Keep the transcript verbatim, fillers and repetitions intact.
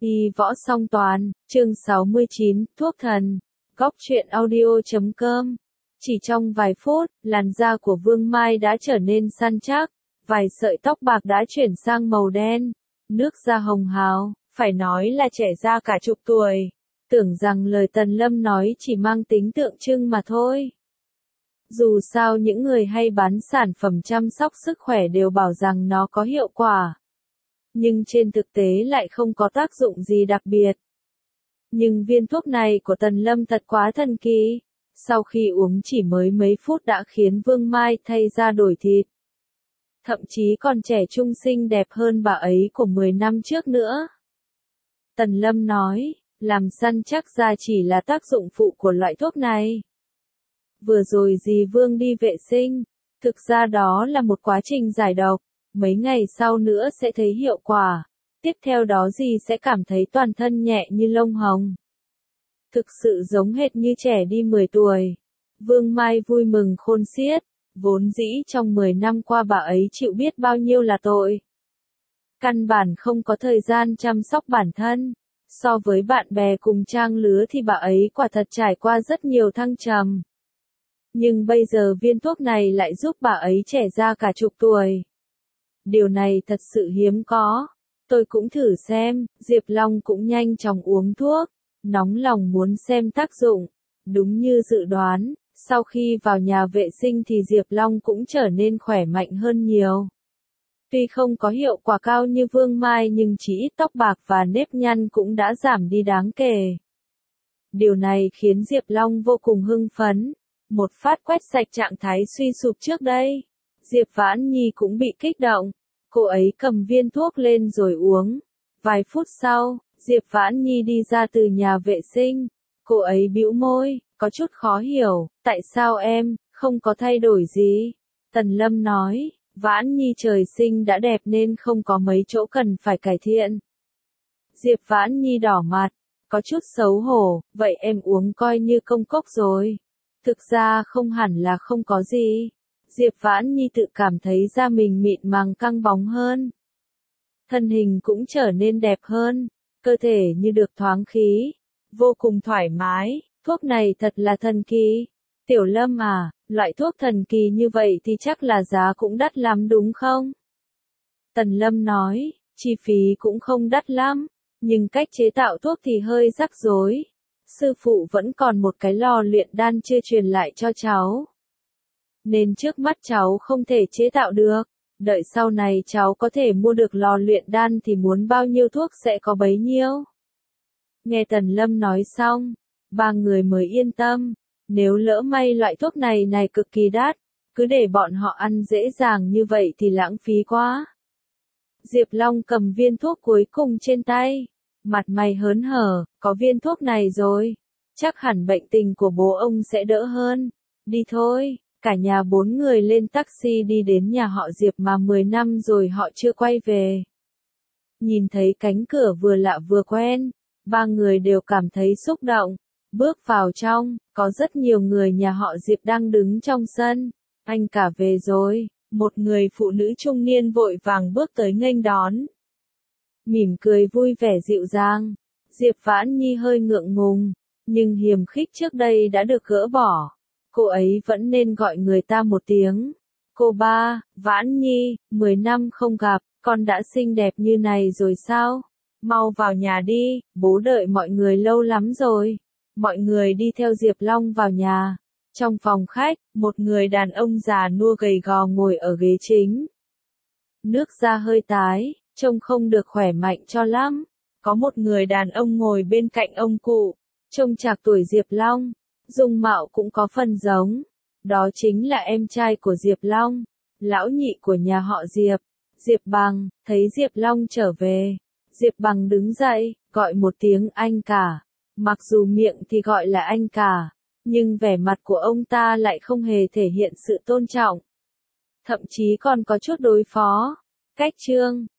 Y võ song toàn, chương sáu mươi chín, thuốc thần. Góc truyện audio chấm com. Chỉ trong vài phút, làn da của Vương Mai đã trở nên săn chắc, vài sợi tóc bạc đã chuyển sang màu đen, nước da hồng hào, phải nói là trẻ ra cả chục tuổi. Tưởng rằng lời Tần Lâm nói chỉ mang tính tượng trưng mà thôi. Dù sao những người hay bán sản phẩm chăm sóc sức khỏe đều bảo rằng nó có hiệu quả. Nhưng trên thực tế lại không có tác dụng gì đặc biệt. Nhưng viên thuốc này của Tần Lâm thật quá thần kỳ. Sau khi uống chỉ mới mấy phút đã khiến Vương Mai thay da đổi thịt. Thậm chí còn trẻ trung xinh đẹp hơn bà ấy của mười năm trước nữa. Tần Lâm nói, làm săn chắc da chỉ là tác dụng phụ của loại thuốc này. Vừa rồi dì Vương đi vệ sinh, thực ra đó là một quá trình giải độc, mấy ngày sau nữa sẽ thấy hiệu quả, tiếp theo đó dì sẽ cảm thấy toàn thân nhẹ như lông hồng. Thực sự giống hệt như trẻ đi mười tuổi. Vương Mai vui mừng khôn xiết, vốn dĩ trong mười năm qua bà ấy chịu biết bao nhiêu là tội. Căn bản không có thời gian chăm sóc bản thân, so với bạn bè cùng trang lứa thì bà ấy quả thật trải qua rất nhiều thăng trầm. Nhưng bây giờ viên thuốc này lại giúp bà ấy trẻ ra cả chục tuổi. Điều này thật sự hiếm có. Tôi cũng thử xem, Diệp Long cũng nhanh chóng uống thuốc, nóng lòng muốn xem tác dụng. Đúng như dự đoán, sau khi vào nhà vệ sinh thì Diệp Long cũng trở nên khỏe mạnh hơn nhiều. Tuy không có hiệu quả cao như Vương Mai nhưng chỉ ít tóc bạc và nếp nhăn cũng đã giảm đi đáng kể. Điều này khiến Diệp Long vô cùng hưng phấn. Một phát quét sạch trạng thái suy sụp trước đây. Diệp Vãn Nhi cũng bị kích động. Cô ấy cầm viên thuốc lên rồi uống. Vài phút sau, Diệp Vãn Nhi đi ra từ nhà vệ sinh. Cô ấy bĩu môi, có chút khó hiểu, tại sao em, không có thay đổi gì? Tần Lâm nói, Vãn Nhi trời sinh đã đẹp nên không có mấy chỗ cần phải cải thiện. Diệp Vãn Nhi đỏ mặt, có chút xấu hổ, vậy em uống coi như công cốc rồi. Thực ra không hẳn là không có gì. Diệp Vãn Nhi tự cảm thấy da mình mịn màng căng bóng hơn. Thân hình cũng trở nên đẹp hơn, cơ thể như được thoáng khí, vô cùng thoải mái, thuốc này thật là thần kỳ. Tiểu Lâm à, loại thuốc thần kỳ như vậy thì chắc là giá cũng đắt lắm đúng không? Tần Lâm nói, chi phí cũng không đắt lắm, nhưng cách chế tạo thuốc thì hơi rắc rối. Sư phụ vẫn còn một cái lò luyện đan chưa truyền lại cho cháu. Nên trước mắt cháu không thể chế tạo được. Đợi sau này cháu có thể mua được lò luyện đan thì muốn bao nhiêu thuốc sẽ có bấy nhiêu. Nghe Tần Lâm nói xong, ba người mới yên tâm. Nếu lỡ may loại thuốc này này cực kỳ đắt, cứ để bọn họ ăn dễ dàng như vậy thì lãng phí quá. Diệp Long cầm viên thuốc cuối cùng trên tay. Mặt mày hớn hở, có viên thuốc này rồi. Chắc hẳn bệnh tình của bố ông sẽ đỡ hơn. Đi thôi, cả nhà bốn người lên taxi đi đến nhà họ Diệp mà mười năm rồi họ chưa quay về. Nhìn thấy cánh cửa vừa lạ vừa quen, ba người đều cảm thấy xúc động. Bước vào trong, có rất nhiều người nhà họ Diệp đang đứng trong sân. Anh cả về rồi, một người phụ nữ trung niên vội vàng bước tới nghênh đón. Mỉm cười vui vẻ dịu dàng. Diệp Vãn Nhi hơi ngượng ngùng, nhưng hiềm khích trước đây đã được gỡ bỏ. Cô ấy vẫn nên gọi người ta một tiếng. Cô ba, Vãn Nhi, mười năm không gặp, con đã xinh đẹp như này rồi sao? Mau vào nhà đi, bố đợi mọi người lâu lắm rồi. Mọi người đi theo Diệp Long vào nhà. Trong phòng khách, một người đàn ông già nua gầy gò ngồi ở ghế chính. Nước da hơi tái, trông không được khỏe mạnh cho lắm. Có một người đàn ông ngồi bên cạnh ông cụ, trông trạc tuổi Diệp Long, dung mạo cũng có phần giống. Đó chính là em trai của Diệp Long, lão nhị của nhà họ Diệp, Diệp Bằng. Thấy Diệp Long trở về, Diệp Bằng đứng dậy, gọi một tiếng anh cả. Mặc dù miệng thì gọi là anh cả, nhưng vẻ mặt của ông ta lại không hề thể hiện sự tôn trọng. Thậm chí còn có chút đối phó. Cách trương,